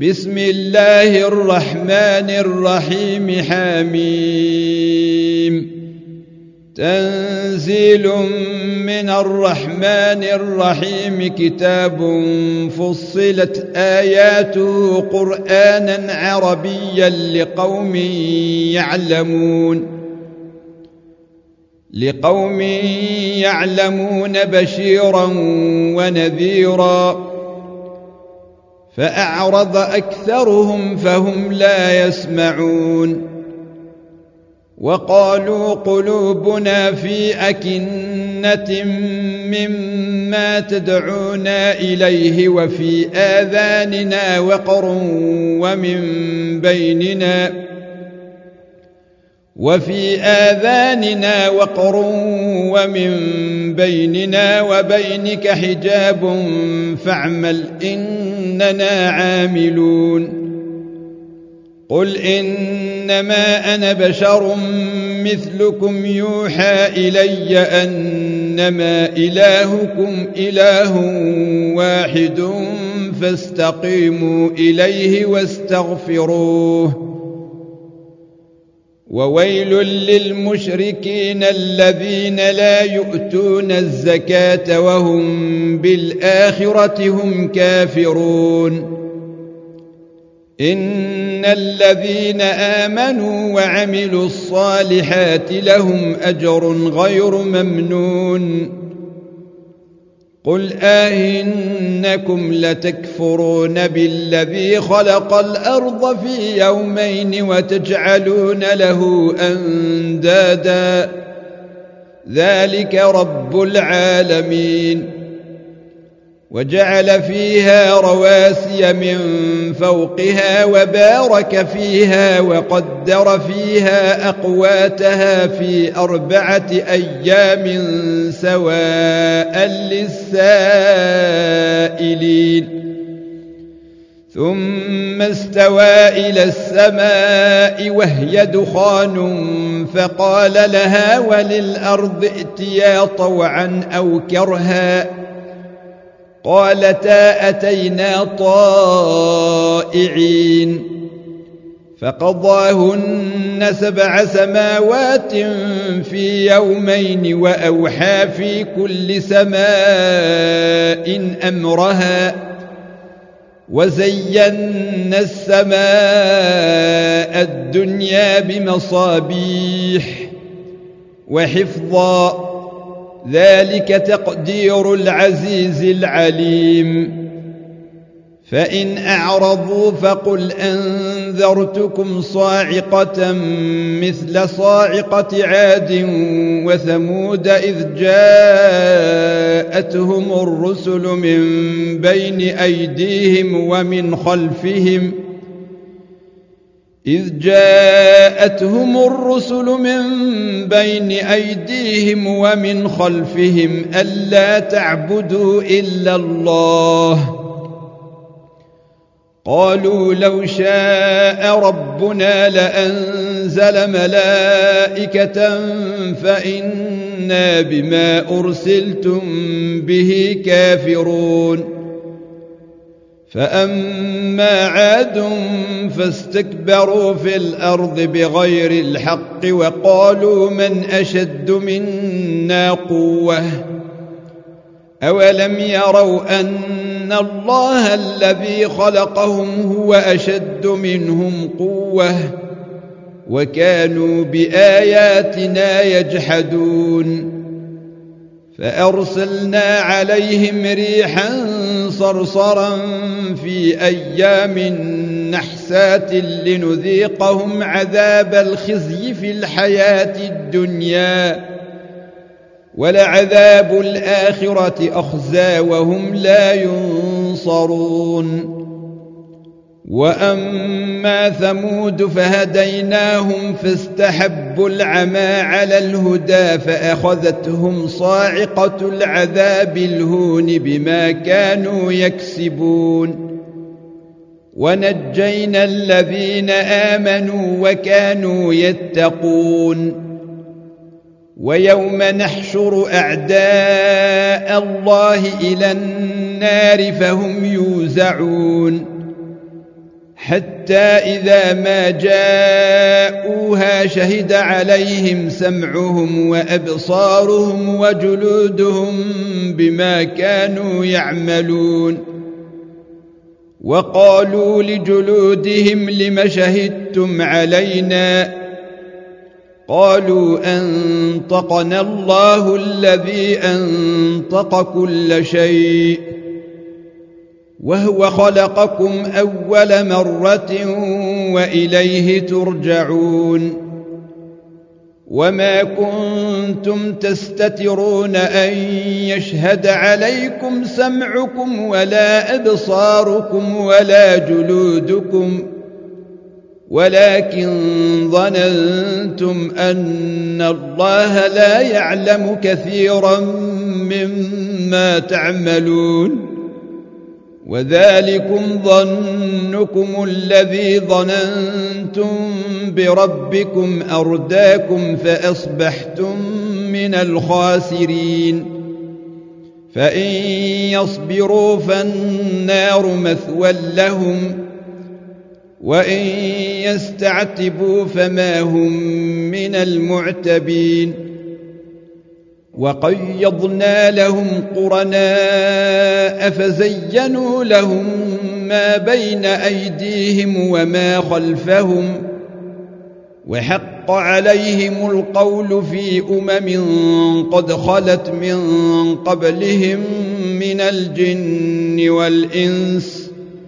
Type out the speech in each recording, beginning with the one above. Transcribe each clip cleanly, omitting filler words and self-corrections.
بسم الله الرحمن الرحيم. حميم. تنزيل من الرحمن الرحيم. كتاب فصلت آياته قرآنا عربيا لقوم يعلمون بشيرا ونذيرا. فأعرض أكثرهم فهم لا يسمعون. وقالوا قلوبنا في أكنة مما تدعونا إليه وفي آذاننا وقر ومن بيننا وبينك حجاب فاعمل إننا عاملون. قل إنما أنا بشر مثلكم يوحى إلي أنما إلهكم إله واحد فاستقيموا إليه واستغفروه. وويل للمشركين الذين لا يؤتون الزكاة وهم بالآخرة هم كافرون. إن الذين آمنوا وعملوا الصالحات لهم أجر غير ممنون. قل إنكم لتكفرون بالذي خلق الأرض في يومين وتجعلون له أندادا ذلك رب العالمين. وجعل فيها رواسي من فوقها وبارك فيها وقدر فيها أقواتها في 4 أيام سواء للسائلين. ثم استوى إلى السماء وهي دخان فقال لها وللأرض ائتيا طوعا أو كرها قالتا أتينا طائعين. فقضاهن 7 سماوات في يومين وأوحى في كل سماء أمرها وزينا السماء الدنيا بمصابيح وحفظا ذلك تقدير العزيز العليم. فإن أعرضوا فقل أنذرتكم صاعقة مثل صاعقة عاد وثمود إذ جاءتهم الرسل من بين أيديهم ومن خلفهم ألا تعبدوا إلا الله. قالوا لو شاء ربنا لأنزل ملائكة فإنا بما أرسلتم به كافرون. فأما عاد فاستكبروا في الأرض بغير الحق وقالوا من أشد منا قوة أولم يروا أن الله الذي خلقهم هو أشد منهم قوة وكانوا بآياتنا يجحدون. فأرسلنا عليهم ريحا صرصرا في أيام نحسات لنذيقهم عذاب الخزي في الحياة الدنيا ولعذاب الآخرة أخزى وهم لا ينصرون. وأما ثمود فهديناهم فاستحبوا العمى على الهدى فأخذتهم صاعقة العذاب الهون بما كانوا يكسبون. ونجينا الذين آمنوا وكانوا يتقون. ويوم نحشر أعداء الله إلى النار فهم يوزعون حتى إذا ما جاءوها شهد عليهم سمعهم وأبصارهم وجلودهم بما كانوا يعملون وقالوا لجلودهم لم شهدتم علينا قالوا أنطقنا الله الذي أنطق كل شيء وهو خلقكم أول مرة وإليه ترجعون وما كنتم تستترون أن يشهد عليكم سمعكم ولا أبصاركم ولا جلودكم ولكن ظننتم أن الله لا يعلم كثيرا مما تعملون وذلكم ظنكم الذي ظننتم بربكم أرداكم فأصبحتم من الخاسرين فإن يصبروا فالنار مثوى لهم وإن يستعتبوا فما هم من المعتبين وقيضنا لهم قرناء فزينوا لهم ما بين أيديهم وما خلفهم وحق عليهم القول في قد خلت من قبلهم من الجن والإنس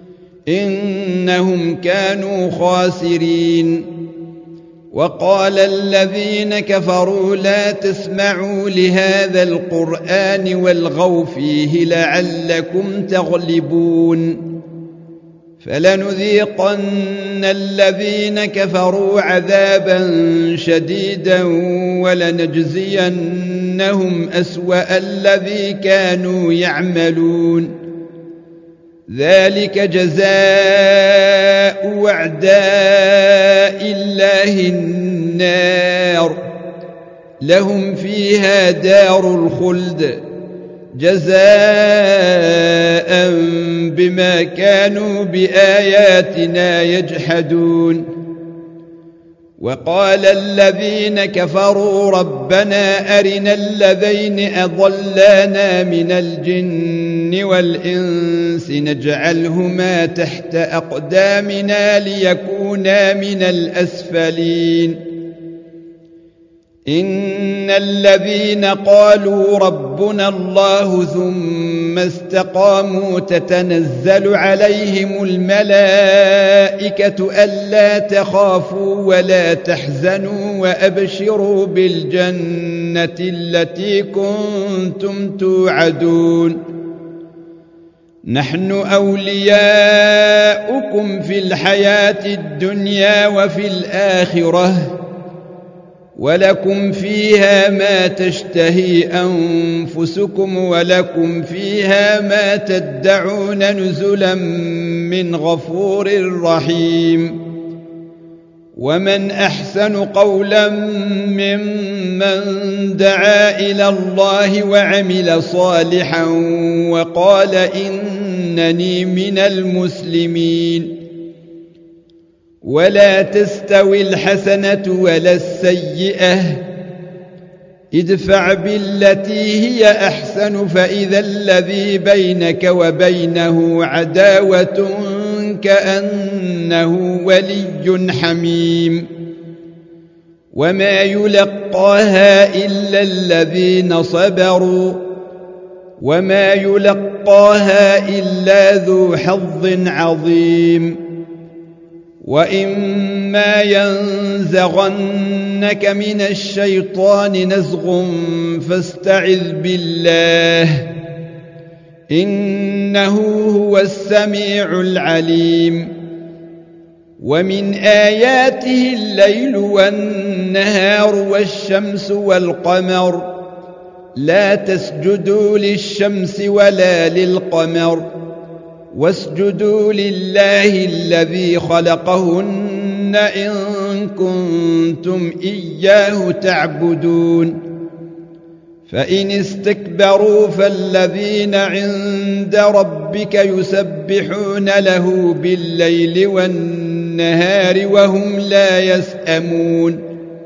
إنهم كانوا خاسرين وقال الذين كفروا لا تسمعوا لهذا القرآن والغوا فيه لعلكم تغلبون فلنذيقن الذين كفروا عذابا شديدا ولنجزينهم أسوأ الذي كانوا يعملون ذلك جزاء أعداء الله النار لهم فيها دار الخلد جزاء بما كانوا بآياتنا يجحدون وقال الذين كفروا ربنا أرنا الذين أضلانا من الجن والإنس نجعلهما تحت أقدامنا ليكونا من الأسفلين إن الذين قالوا ربنا الله ثم استقاموا تتنزل عليهم الملائكة ألا تخافوا ولا تحزنوا وأبشروا بالجنة التي كنتم توعدون نحن أولياؤكم في الحياة الدنيا وفي الآخرة ولكم فيها ما تشتهي أنفسكم ولكم فيها ما تدعون نزلا من غفور رحيم ومن أحسن قولا ممن دعا إلى الله وعمل صالحا وقال إنني من المسلمين ولا تستوي الحسنة ولا السيئة ادفع بالتي هي أحسن فإذا الذي بينك وبينه عداوة كأنه ولي حميم وما يلقاها إلا الذين صبروا وما يلقاها إلا ذو حظ عظيم وإما ينزغنك من الشيطان نزغ فاستعذ بالله إنه هو السميع العليم ومن آياته الليل والنهار والشمس والقمر لا تسجدوا للشمس ولا للقمر واسجدوا لله الذي خلقهن إن كنتم إياه تعبدون فإن استكبروا فالذين عند ربك يسبحون له بالليل والنهار وهم لا يسأمون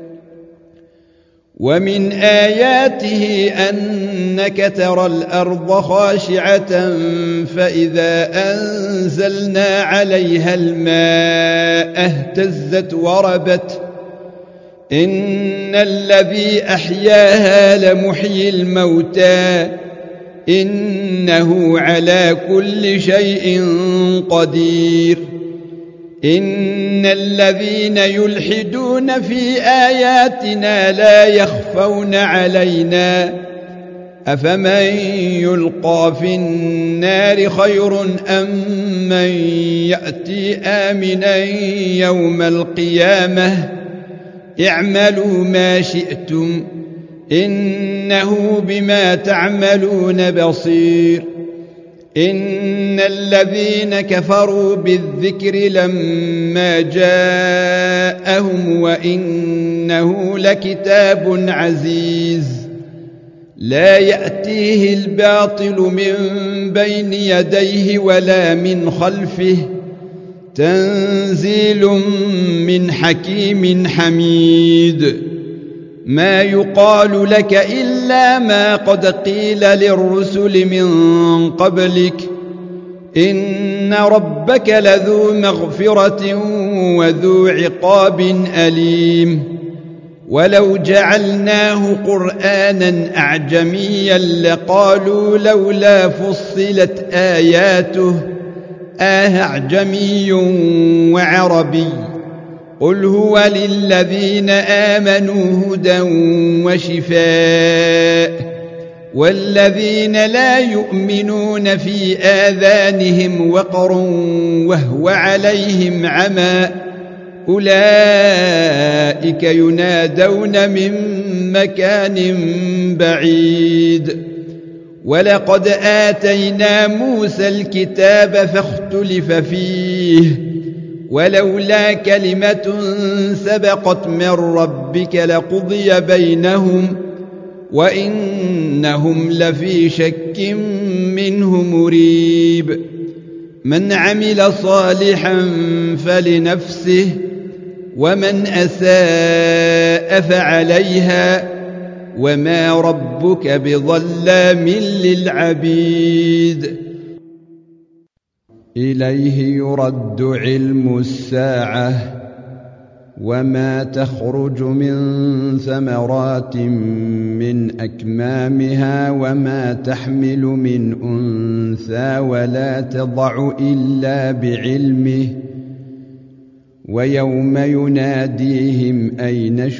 ومن آياته أنك ترى الأرض خاشعة فإذا أنزلنا عليها الماء اهتزت وربت إن الذي أحياها لمحيي الموتى إنه على كل شيء قدير إن الذين يلحدون في آياتنا لا يخفون علينا أفمن يلقى في النار خير أم من يأتي آمنا يوم القيامة اعملوا ما شئتم إنه بما تعملون بصير إن الذين كفروا بالذكر لما جاءهم وإنه لكتاب عزيز لا يأتيه الباطل من بين يديه ولا من خلفه تنزيل من حكيم حميد ما يقال لك إلا ما قد قيل للرسل من قبلك إن ربك لذو مغفرة وذو عقاب أليم ولو جعلناه قرآنا أعجميا لقالوا لولا فصلت آياته أعجمي وعربي قل هو للذين آمنوا هدى وشفاء والذين لا يؤمنون في آذانهم وقر وهو عليهم عمى أولئك ينادون من مكان بعيد ولقد آتينا موسى الكتاب فاختلف فيه ولولا كلمة سبقت من ربك لقضي بينهم وإنهم لفي شك منه مريب من عمل صالحا فلنفسه ومن أساء فعليها وما ربك بظلام للعبيد إليه يرد علم الساعة وما تخرج من ثمرات من أكمامها وما تحمل من أنثى ولا تضع إلا بعلمه ويوم يناديهم أين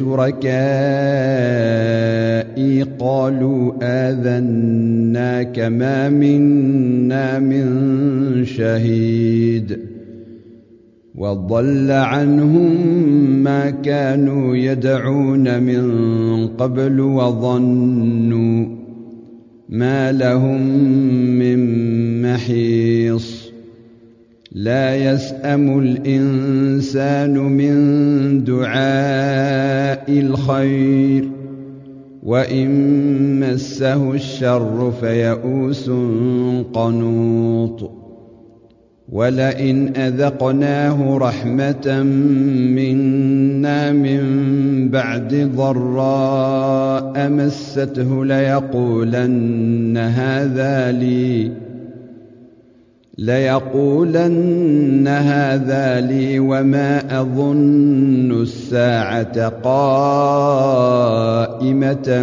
شركائي قالوا آذناك ما منا من شهيد وضل عنهم ما كانوا يدعون من قبل وظنوا ما لهم من محيص لا يسأم الإنسان من دعاء الخير وإن مسه الشر فيئوس قنوط ولئن أذقناه رحمة منا من بعد ضراء مسته ليقولن هذا لي وما أظن الساعة قائمة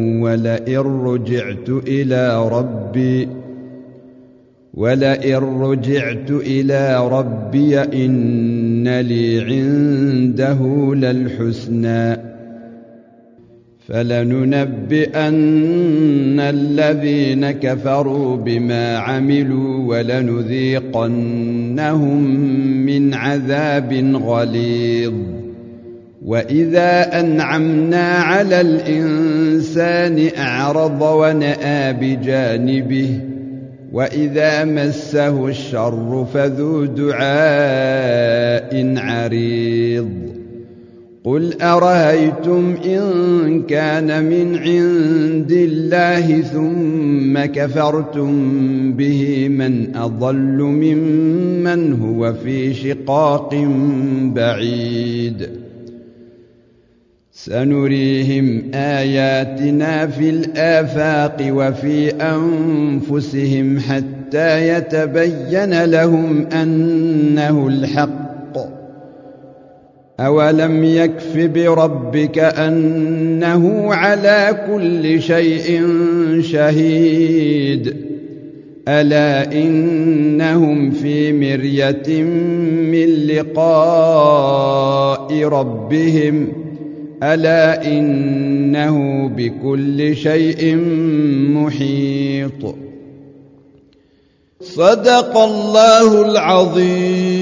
ولئن رجعت إلى ربي إن لي عنده للحسنى فلننبئن الذين كفروا بما عملوا ولنذيقنهم من عذاب غليظ وإذا أنعمنا على الإنسان أعرض ونأى بجانبه وإذا مسه الشر فذو دعاء عريض قل أرأيتم إن كان من عند الله ثم كفرتم به من أضل ممن هو في شقاق بعيد سنريهم آياتنا في الآفاق وفي أنفسهم حتى يتبين لهم أنه الحق أولم يكف بربك أنه على كل شيء شهيد ألا إنهم في مرية من لقاء ربهم ألا إنه بكل شيء محيط صدق الله العظيم.